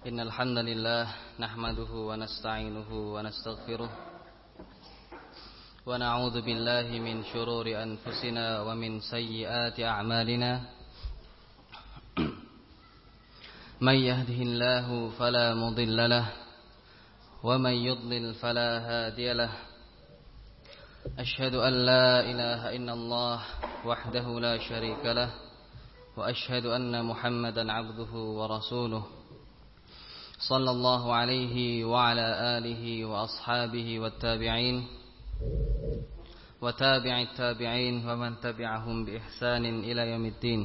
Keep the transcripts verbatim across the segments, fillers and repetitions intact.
إن الحمد لله نحمده ونستعينه ونستغفره ونعوذ بالله من شرور أنفسنا ومن سيئات أعمالنا من يهده الله فلا مضل له ومن يضلل فلا هادي له أشهد أن لا إله إلا الله وحده لا شريك له وأشهد أن محمدا عبده ورسوله صلى الله عليه وعلى آله وأصحابه والتابعين وتابع التابعين ومن تبعهم بإحسان إلى يوم الدين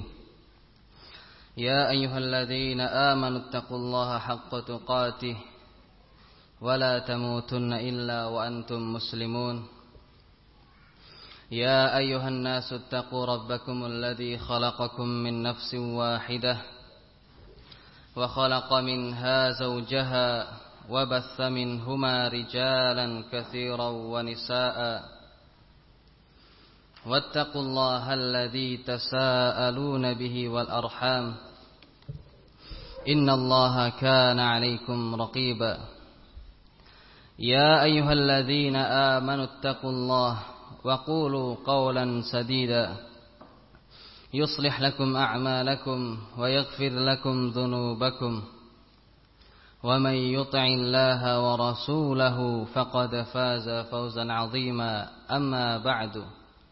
يا أيها الذين آمنوا اتقوا الله حق تقاته ولا تموتن إلا وأنتم مسلمون يا أيها الناس اتقوا ربكم الذي خلقكم من نفس واحدة وخلق منها زوجها وبث منهما رجالا كثيرا ونساء واتقوا الله الذي تساءلون به والأرحام إن الله كان عليكم رقيبا يا أيها الذين آمنوا اتقوا الله وقولوا قولا سديدا يصلح لكم أعمالكم ويغفر لكم ذنوبكم ومن يطع الله ورسوله فقد فاز فوزا عظيما أما بعد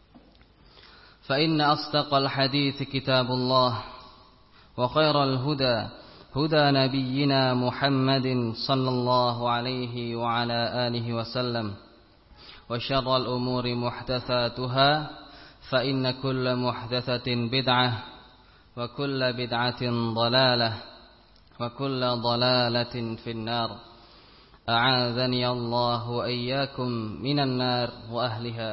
فإن أصدق الحديث كتاب الله وخير الهدى هدى نبينا محمد صلى الله عليه وعلى آله وسلم وشر الأمور محدثاتها فإن كل محدثة بدعة وكل بدعة ضلالة وكل ضلالة في النار أعاذني الله وإياكم من النار وأهلها.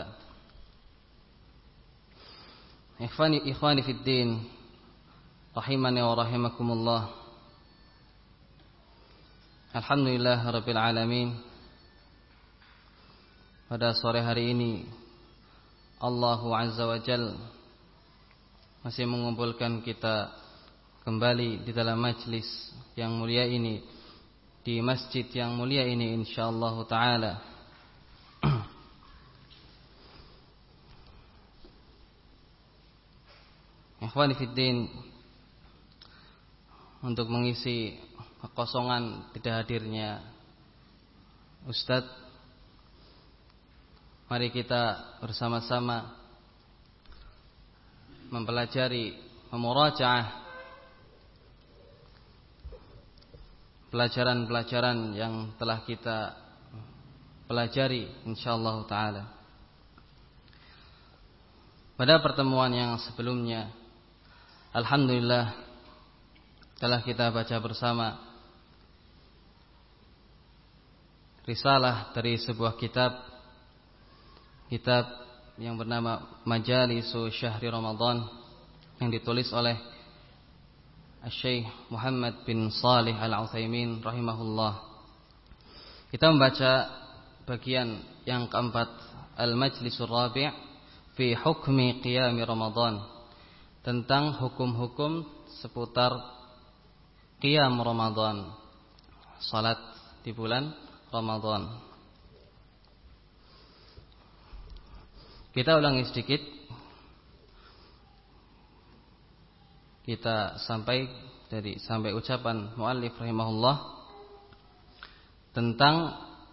Ikhwani ikhwani fid din rahimani wa rahimakumullah. Alhamdulillah rabbil alamin. Pada sore hari ini Allah Azza wa Jal masih mengumpulkan kita kembali di dalam majlis yang mulia ini, di masjid yang mulia ini insyaallah taala. Ikhwani fiddin, untuk mengisi kekosongan tidak hadirnya Ustadz, mari kita bersama-sama mempelajari, memurajaah pelajaran-pelajaran yang telah kita pelajari insyaallah taala. Pada pertemuan yang sebelumnya, alhamdulillah telah kita baca bersama risalah dari sebuah kitab Kitab yang bernama Majalisu Syahri Ramadan yang ditulis oleh Syekh Muhammad bin Shalih Al-Utsaimin rahimahullah. Kita membaca bagian yang keempat, Al-Majlisur Rabi' fi Hukmi Qiyami Ramadan, tentang hukum-hukum seputar Qiyam Ramadan, salat di bulan Ramadan. Kita ulangi sedikit. Kita sampai dari sampai ucapan muallif rahimahullah tentang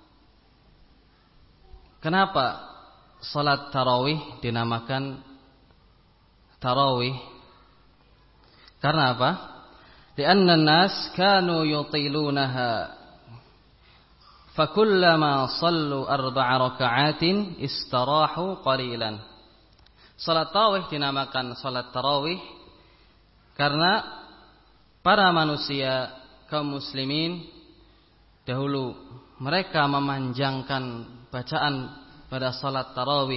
kenapa salat tarawih dinamakan tarawih. Karena apa? Lianna an-nas kanu yutilunaha fakullama sallu arba'a raka'atin istarahu qalilan. Salat tarawih dinamakan salat tarawih karena para manusia kaum muslimin dahulu mereka memanjangkan bacaan pada salat tarawih,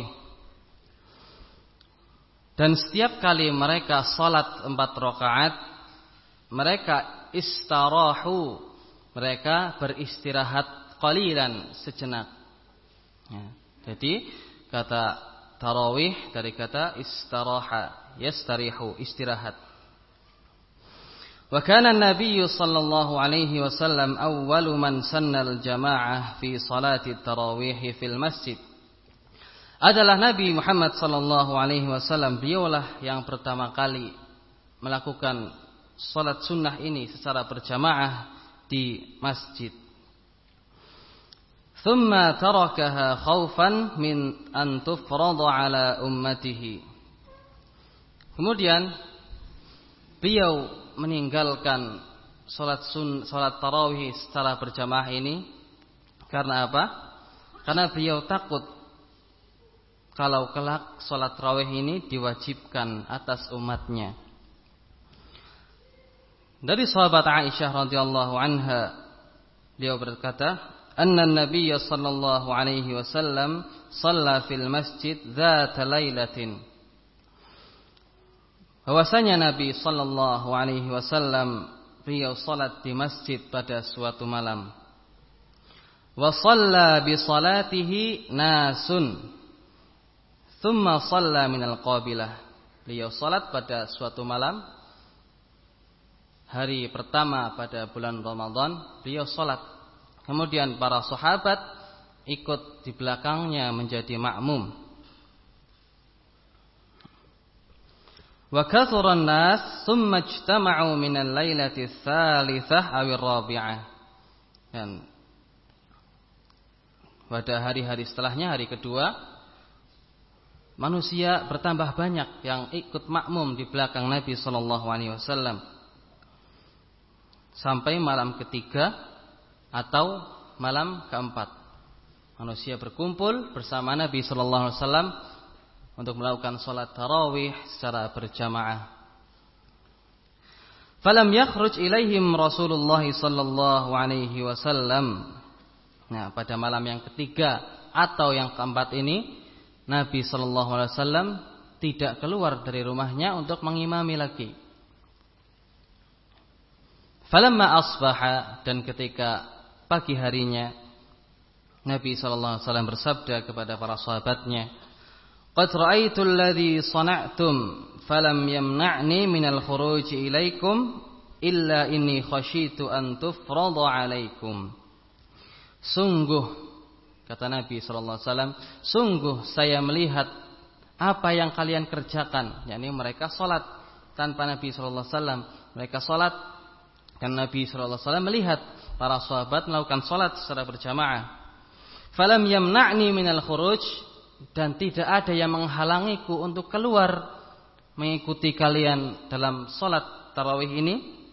dan setiap kali mereka salat empat rakaat mereka istarahu, mereka beristirahat qalilan, sejenak. Ya, jadi kata tarawih dari kata istaraha, yastarihu, istirahat. Wa kana an-nabiy sallallahu alaihi wasallam awwalu man sanna al-jamaah fi salati tarawih fil masjid. Adalah Nabi Muhammad sallallahu alaihi wasallam, beliaulah yang pertama kali melakukan salat sunnah ini secara berjamaah di masjid. Thumma tarakaha khaufan min an tufrada ala ummatihi. Kemudian beliau meninggalkan salat sun salat tarawih secara berjamaah ini karena apa? Karena beliau takut kalau kelak salat tarawih ini diwajibkan atas umatnya. Dari sahabat Aisyah radhiyallahu anha, beliau berkata, "Anna an-nabiy sallallahu alaihi wasallam shalla fil masjid dzata lailatin." Bahwasanya Nabi sallallahu alaihi wasallam beliau salat di masjid pada suatu malam. Wa shalla bi salatihi nasun. Thumma shalla minal qabilah. Beliau salat pada suatu malam, hari pertama pada bulan Ramadan, beliau salat. Kemudian para sahabat ikut di belakangnya menjadi makmum. Wa kathura an-nas thumma ijtama'u min al-lailati ats-tsalitsah aw ar-rabi'ah. Dan pada hari-hari setelahnya, hari kedua, manusia bertambah banyak yang ikut makmum di belakang Nabi sallallahu alaihi wasallam. Sampai malam ketiga atau malam keempat, manusia berkumpul bersama Nabi sallallahu alaihi wasallam untuk melakukan salat tarawih secara berjamaah. Falam yakhruj ilaihim Rasulullah sallallahu alaihi wasallam. Nah, pada malam yang ketiga atau yang keempat ini, Nabi sallallahu alaihi wasallam tidak keluar dari rumahnya untuk mengimami lagi. Falamma asbaha, dan ketika pagi harinya, Nabi sallallahu alaihi wasallam bersabda kepada para sahabatnya, "Qad ra'aitu alladhi sana'tum falam yamna'ni minal khuruji ilaikum illa inni khashitu an tufrada 'alaikum." Sungguh, kata Nabi sallallahu alaihi wasallam, sungguh saya melihat apa yang kalian kerjakan, yakni mereka salat tanpa Nabi sallallahu alaihi wasallam. Mereka salat dan Nabi sallallahu alaihi wasallam melihat para sahabat melakukan salat secara berjamaah. Falam yamna'ni minal khuruj, dan tidak ada yang menghalangiku untuk keluar mengikuti kalian dalam salat tarawih ini,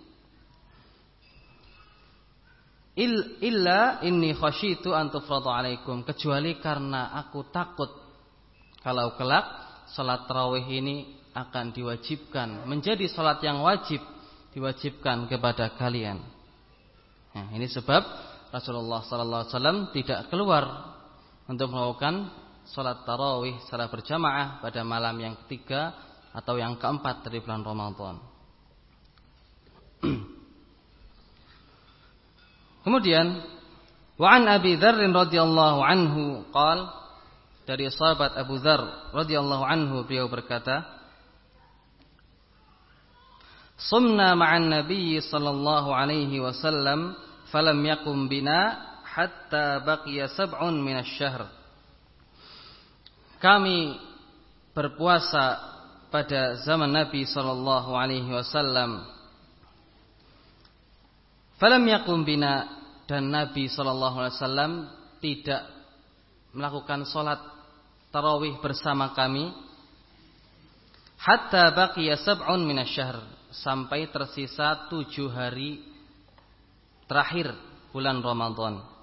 illa inni khasyitu an tufrada alaikum, kecuali karena aku takut kalau kelak salat tarawih ini akan diwajibkan, menjadi salat yang wajib, diwajibkan kepada kalian. Nah, ini sebab Rasulullah sallallahu alaihi wasallam tidak keluar untuk melakukan salat tarawih secara berjamaah pada malam yang ketiga atau yang keempat dari bulan Ramadan. Kemudian, wa an Abi Dzar radhiyallahu anhu qala, dari sahabat Abu Dzar radhiyallahu anhu beliau berkata, "Sumna ma'an Nabi sallallahu alaihi wasallam falam yakum bina hatta baqiya sab'un minasy-syahr." Kami berpuasa pada zaman Nabi sallallahu alaihi wasallam. Falam yakum bina, dan Nabi sallallahu alaihi wasallam tidak melakukan salat tarawih bersama kami hatta baqiya sab'un minasy-syahr, sampai tersisa tujuh hari terakhir bulan Ramadan.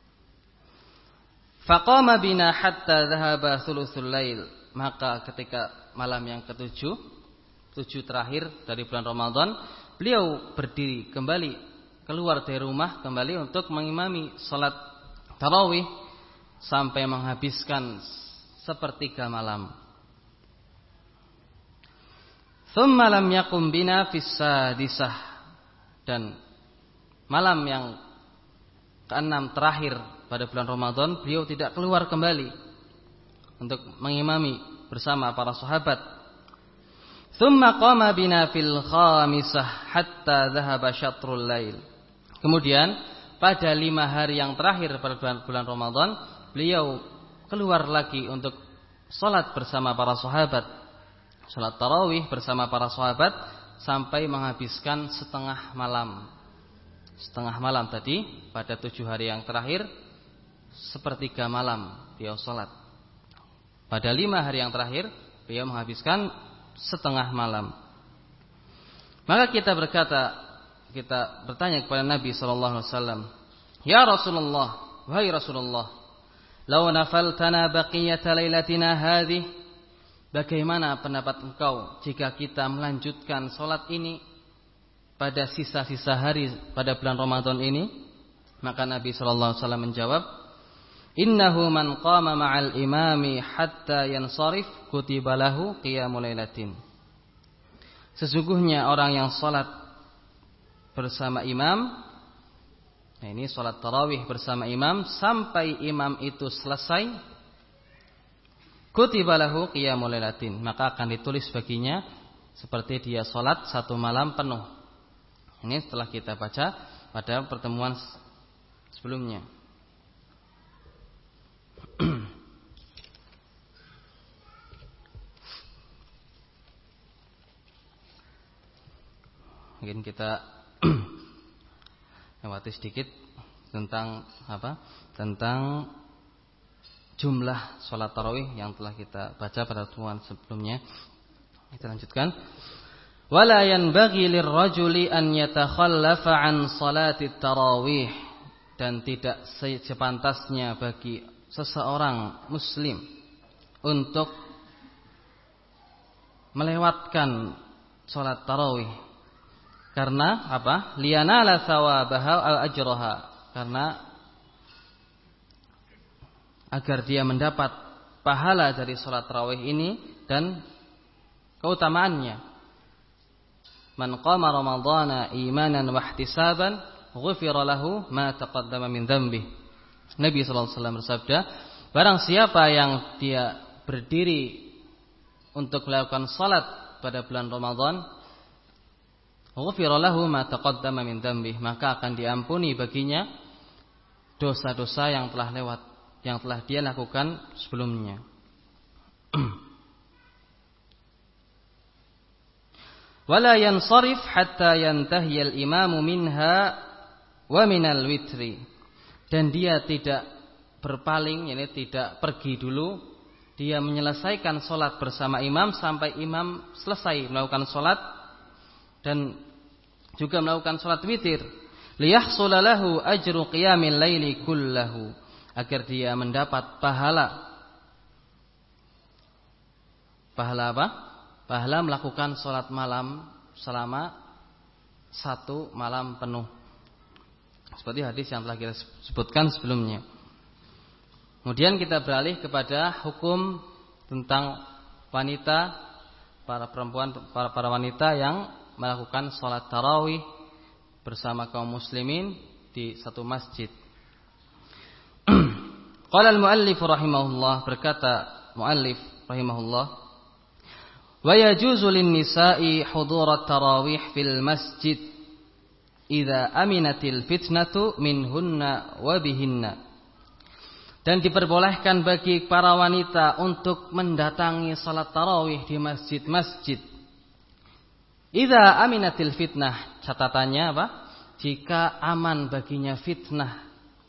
Faqama bina hatta dhahaba thuluthul lail, maka ketika malam yang ketujuh, tujuh terakhir dari bulan Ramadan, beliau berdiri kembali, keluar dari rumah kembali untuk mengimami salat tarawih sampai menghabiskan sepertiga malam. Thumma lam yakum bina fis sadisah, dan malam yang keenam terakhir pada bulan Ramadan beliau tidak keluar kembali untuk mengimami bersama para sahabat. Tsumma qama bina fil khamisah hatta dhahaba syatrul lail. Kemudian pada lima hari yang terakhir pada bulan, bulan Ramadan, beliau keluar lagi untuk salat bersama para sahabat. Salat tarawih bersama para sahabat sampai menghabiskan setengah malam. Setengah malam tadi pada tujuh hari yang terakhir, sepertiga malam beliau salat. Pada lima hari yang terakhir beliau menghabiskan setengah malam. Maka kita berkata, kita bertanya kepada Nabi sallallahu alaihi wasallam, "Ya Rasulullah, wahai Rasulullah, law nafaltana baqiyata lailatina hadhihi, bagaimana pendapat engkau jika kita melanjutkan salat ini pada sisa-sisa hari pada bulan Ramadan ini?" Maka Nabi sallallahu alaihi wasallam menjawab, "Innahu man qama ma'al imami hatta yansarif kutiba lahu qiyamul lailatin." Sesungguhnya orang yang salat bersama imam, nah ini salat tarawih bersama imam sampai imam itu selesai, kutiba lahu qiyamul lailatin, maka akan ditulis baginya seperti dia salat satu malam penuh. Ini setelah kita baca pada pertemuan sebelumnya. Mungkin kita lewati sedikit tentang apa? Tentang jumlah sholat tarawih yang telah kita baca pada pertemuan sebelumnya. Kita lanjutkan. Wala yanbaghi lirrajuli an yatakhallafa an salati tarawih, dan tidak sepantasnya bagi seseorang muslim untuk melewatkan salat tarawih. Karena apa? Liyanala thawabaha al ajraha, karena agar dia mendapat pahala dari salat tarawih ini dan keutamaannya. Man qama ramadhana imanan wa ihtisaban ghufira lahu ma taqaddama min dhanbihi. Nabi sallallahu alaihi wasallam bersabda, barang siapa yang dia berdiri untuk melakukan salat pada bulan Ramadan, ghufira lahu ma taqaddama min dhanbihi, maka akan diampuni baginya dosa-dosa yang telah lewat, yang telah dia lakukan sebelumnya. Wala yansarif hatta yantahiyal imamu minha wa minal witri, dan dia tidak berpaling, yakni tidak pergi dulu, dia menyelesaikan salat bersama imam sampai imam selesai melakukan salat dan juga melakukan salat witir. Liyahsula lahu ajru qiyamil laili kullahu, agar dia mendapat pahala. Pahala apa? Pahala melakukan sholat malam selama satu malam penuh, seperti hadis yang telah kita sebutkan sebelumnya. Kemudian kita beralih kepada hukum tentang wanita, para perempuan, para, para wanita yang melakukan sholat tarawih bersama kaum muslimin di satu masjid. Qala al-muallif rahimahullah, berkata muallif rahimahullah, wa yajuzu lin-nisa'i hudurat tarawih fil masjid idza aminatil fitnatu minhunna wa bihinna. Dan diperbolehkan bagi para wanita untuk mendatangi salat tarawih di masjid-masjid. Idza aminatil fitnah, catatannya apa? Jika aman baginya fitnah.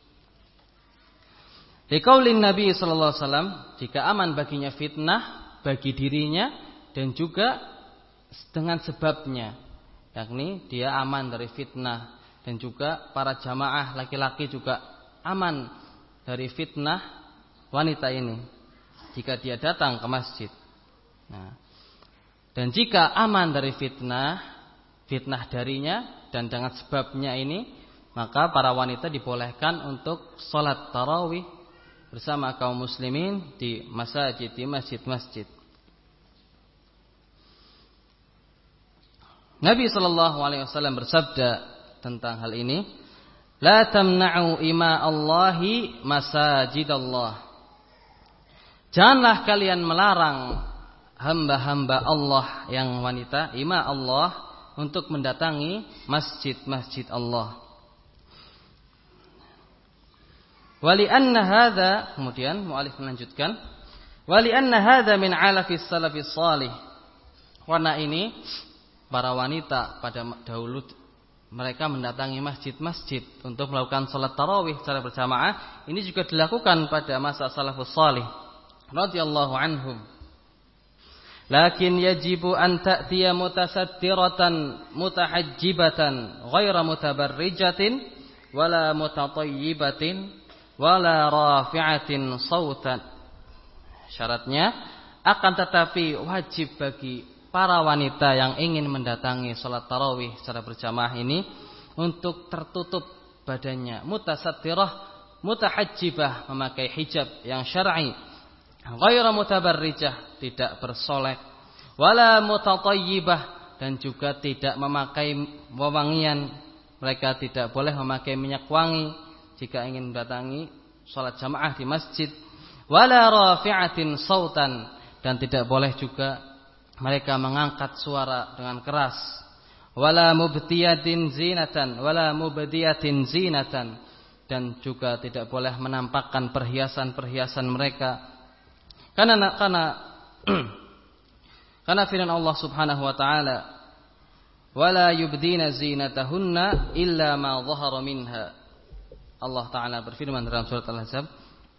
Liqaulin Nabi sallallahu alaihi wasallam, jika aman baginya fitnah bagi dirinya dan juga dengan sebabnya, yakni dia aman dari fitnah, dan juga para jamaah laki-laki juga aman dari fitnah wanita ini jika dia datang ke masjid. Nah, dan jika aman dari fitnah, fitnah darinya dan dengan sebabnya ini, maka para wanita dibolehkan untuk sholat tarawih bersama kaum muslimin di masjid, di masjid-masjid. Nabi sallallahu alaihi wasallam bersabda tentang hal ini, la tamna'u ima Allahi masajidallah. Janganlah kalian melarang hamba-hamba Allah yang wanita, ima Allah, untuk mendatangi masjid-masjid Allah. Wali anna hadza, kemudian mu'alif melanjutkan, wali anna hadza min 'alafis salafis salih. Karena ini para wanita pada dahulu mereka mendatangi masjid-masjid untuk melakukan salat tarawih secara berjamaah. Ini juga dilakukan pada masa salafus salih radhiyallahu anhum. Lakin yajibu an ta'tiya mutasaddiratan mutahajjibatan ghaira mutabarrijatin wala mutatayyibatin wala rafi'atin sautan. Syaratnya akan tetapi wajib bagi para wanita yang ingin mendatangi salat tarawih secara berjamaah ini untuk tertutup badannya, mutasaddirah, mutahajjibah, memakai hijab yang syar'i, ghairu mutabarrijah, tidak bersolek, wala mutatayyibah, dan juga tidak memakai wewangian. Mereka tidak boleh memakai minyak wangi jika ingin mendatangi salat jamaah di masjid, wala rafi'atin sautan, dan tidak boleh juga mereka mengangkat suara dengan keras, wala mubtiyatin zinatan wala mubdiyatin zinatan, dan juga tidak boleh menampakkan perhiasan-perhiasan mereka. Karena karena karena firman Allah Subhanahu wa taala, wala yubdina zinatahunna illa ma dhahara minha. Allah taala berfirman dalam surat Al-Ahzab,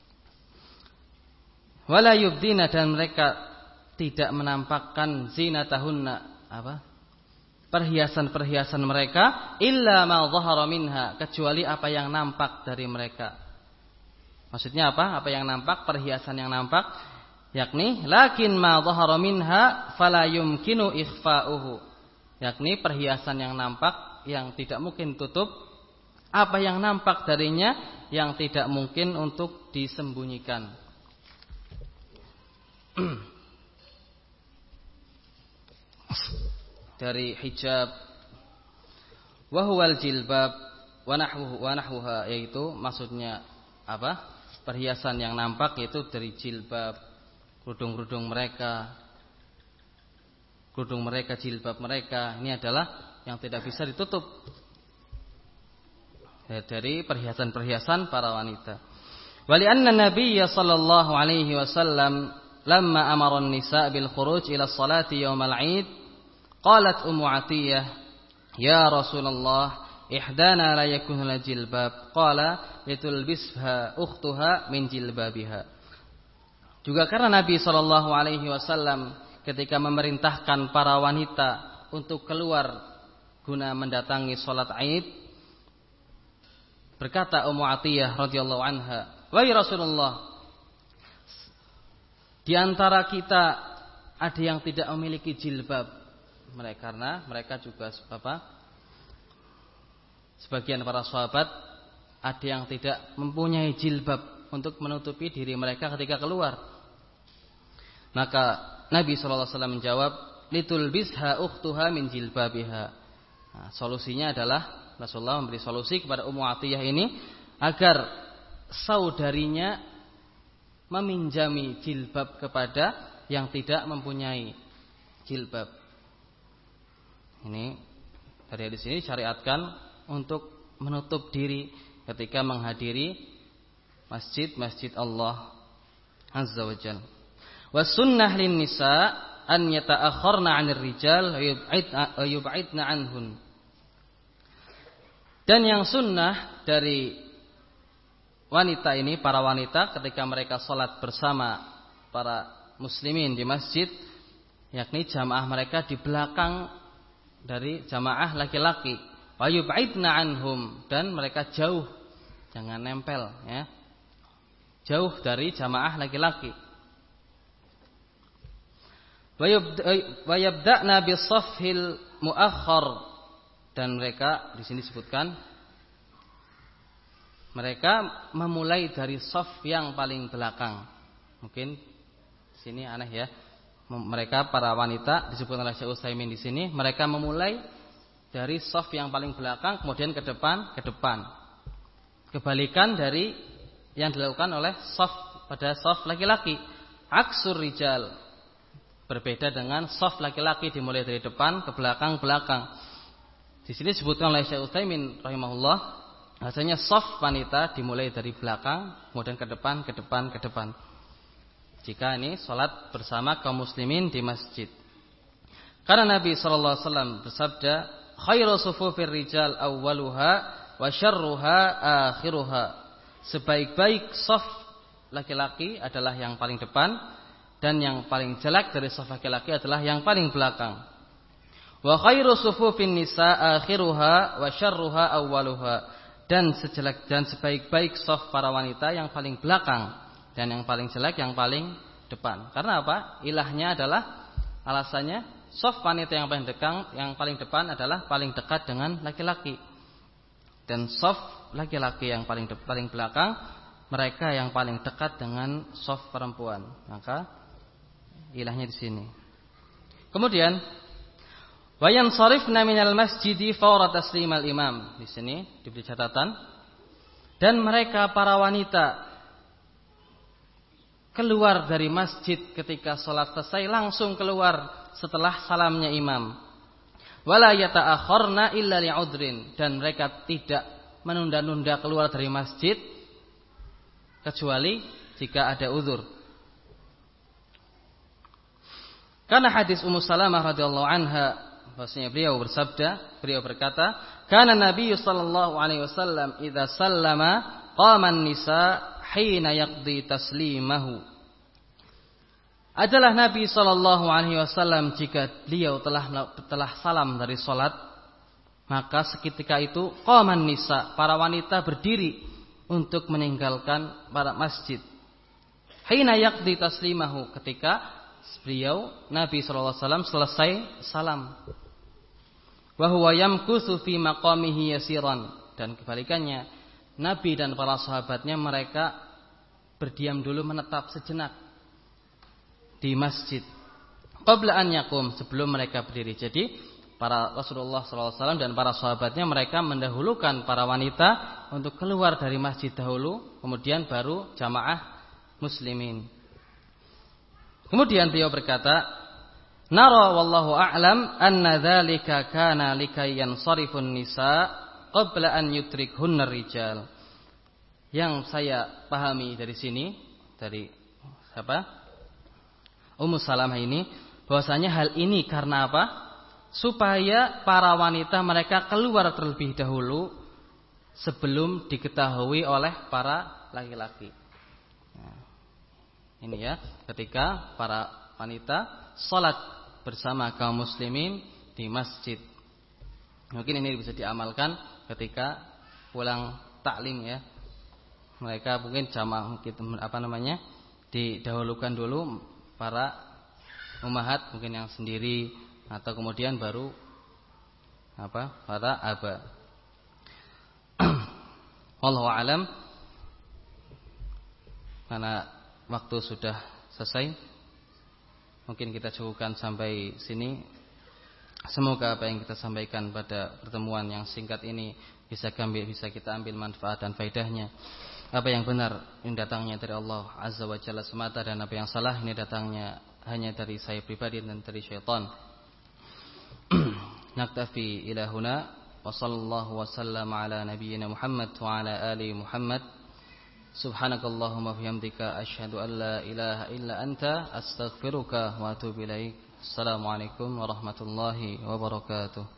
wala yubdina, dan mereka tidak menampakkan zinatahunna, apa? perhiasan-perhiasan mereka, illa ma dhahara minha, kecuali apa yang nampak dari mereka. Maksudnya apa? Apa yang nampak, perhiasan yang nampak, yakni lakin ma dhahara minha fala yumkinu ikhfa'uhu, yakni perhiasan yang nampak yang tidak mungkin tutup, apa yang nampak darinya yang tidak mungkin untuk disembunyikan. Dari hijab, wa huwal jilbab wa nahwuhu wa nahwuha, yaitu maksudnya apa? Perhiasan yang nampak yaitu dari jilbab, kerudung-kerudung mereka, kerudung mereka, jilbab mereka, ini adalah yang tidak bisa ditutup dari perhiasan-perhiasan para wanita. Wali anna nabiyya sallallahu alaihi wasallam lamma amara an-nisa bil khuruj ila salati yaumal 'id, qalat Ummu Atiyah, ya Rasulullah, ihdana la yakun la jilbab, qala litulbisha ukhtuha min jilbabiha. Juga karena Nabi sallallahu alaihi wasallam ketika memerintahkan para wanita untuk keluar guna mendatangi salat Id, berkata Ummu Atiyah radhiyallahu anha, wahai Rasulullah, di antara kita ada yang tidak memiliki jilbab, mereka karena mereka juga apa? Sebagian para sahabat ada yang tidak mempunyai jilbab untuk menutupi diri mereka ketika keluar. Maka Nabi sallallahu alaihi wasallam menjawab, litulbisha ukhtuha min jilbabiha. Nah, solusinya adalah Rasulullah memberi solusi kepada Ummu Atiyah ini agar saudarinya meminjami jilbab kepada yang tidak mempunyai jilbab. Ini dari hadis ini syariatkan untuk menutup diri ketika menghadiri masjid-masjid Allah Azza wa Jalla. Was sunnah lin nisa an yata'akhkharna 'anil rijal wa yub'idna 'anhun. Dan yang sunnah dari wanita ini, para wanita ketika mereka sholat bersama para muslimin di masjid, yakni jamaah mereka di belakang dari jamaah laki-laki, wa yub'idna anhum, dan mereka jauh, jangan nempel ya, jauh dari jamaah laki-laki. Wa yabda'na bis-saffil muakhkhar, dan mereka di sini disebutkan mereka memulai dari shaf yang paling belakang. Mungkin sini aneh ya. Mereka para wanita disebut oleh Syekh Utsaimin di sini, mereka memulai dari shaf yang paling belakang kemudian ke depan, ke depan. Kebalikan dari yang dilakukan oleh shaf pada shaf laki-laki. Aksur rijal. Berbeda dengan shaf laki-laki dimulai dari depan ke belakang belakang. Di sini disebutkan oleh Syekh Utsaimin rahimahullah, bahasanya shaf wanita dimulai dari belakang kemudian ke depan ke depan ke depan. Jika ini salat bersama kaum muslimin di masjid. Karena Nabi sallallahu alaihi wasallam bersabda, khairu sufufir rijal awwaluha wa syarruha akhiruha. Sebaik-baik shaf laki-laki adalah yang paling depan dan yang paling jelek dari shaf laki-laki adalah yang paling belakang. Wa khairu sufufin nisa akhiruha wa syarruha awwaluha. Dan sejelek dan sebaik-baik shaf para wanita yang paling belakang dan yang paling jelek yang paling depan. Karena apa? Ilahnya adalah alasannya shaf wanita yang paling dekat yang paling depan adalah paling dekat dengan laki-laki. Dan shaf laki-laki yang paling de- paling belakang mereka yang paling dekat dengan shaf perempuan. Maka ilahnya di sini. Kemudian wa yansarifna minal masjidi fawra taslimal imam. Di sini diberi catatan. Dan mereka para wanita keluar dari masjid ketika sholat selesai, langsung keluar setelah salamnya imam. Wala yata'akhirna illa li'udrin. Dan mereka tidak menunda-nunda keluar dari masjid kecuali jika ada uzur. Karena hadis Ummu Salamah radhiyallahu anha, bahwasanya beliau bersabda, beliau berkata, "Kana Nabi sallallahu alaihi wasallam idza sallama qama an-nisa hina yaqdi taslimahu." Adalah Nabi sallallahu alaihi wasallam jika beliau telah telah salam dari salat, maka seketika itu qama an-nisa, para wanita berdiri untuk meninggalkan para masjid. Hina yaqdi taslimahu, ketika beliau Nabi sallallahu alaihi wasallam selesai salam. Wa huwa yamkuthu fi maqamihi yasiran. Dan kebalikannya, Nabi dan para sahabatnya mereka berdiam dulu, menetap sejenak di masjid qabla an yakum, sebelum mereka berdiri. Jadi para Rasulullah sallallahu alaihi wasallam dan para sahabatnya mereka mendahulukan para wanita untuk keluar dari masjid dahulu, kemudian baru jamaah muslimin. Kemudian beliau berkata, nara wallahu a'lam anna dzalika kana likay yansarifun nisa qabla an yudrikhunna rijal. Yang saya pahami dari sini, dari siapa? Ummu Salamah ini, bahwasanya hal ini karena apa? Supaya para wanita mereka keluar terlebih dahulu sebelum diketahui oleh para laki-laki. Nah, ini ya, ketika para wanita salat bersama kaum muslimin di masjid. Mungkin ini bisa diamalkan ketika pulang taklim ya. Mereka mungkin jamaah mungkin apa namanya? Didahulukan dulu para ummahat mungkin yang sendiri atau kemudian baru apa? Para aba. Wallahu alam. Karena waktu sudah selesai, mungkin kita cukupkan sampai sini. Semoga apa yang kita sampaikan pada pertemuan yang singkat ini bisa kami bisa kita ambil manfaat dan faedahnya. Apa yang benar ini datangnya dari Allah Azza wa Jalla semata, dan apa yang salah ini datangnya hanya dari saya pribadi dan dari syaitan. Naktafi ila huna wa sallallahu wa sallama ala nabiyyina Muhammad wa ala ali Muhammad. Subhanakallahumma bihamdika asyhadu an la ilaha illa anta astaghfiruka wa atubu ilaik. Assalamualaikum warahmatullahi wabarakatuh.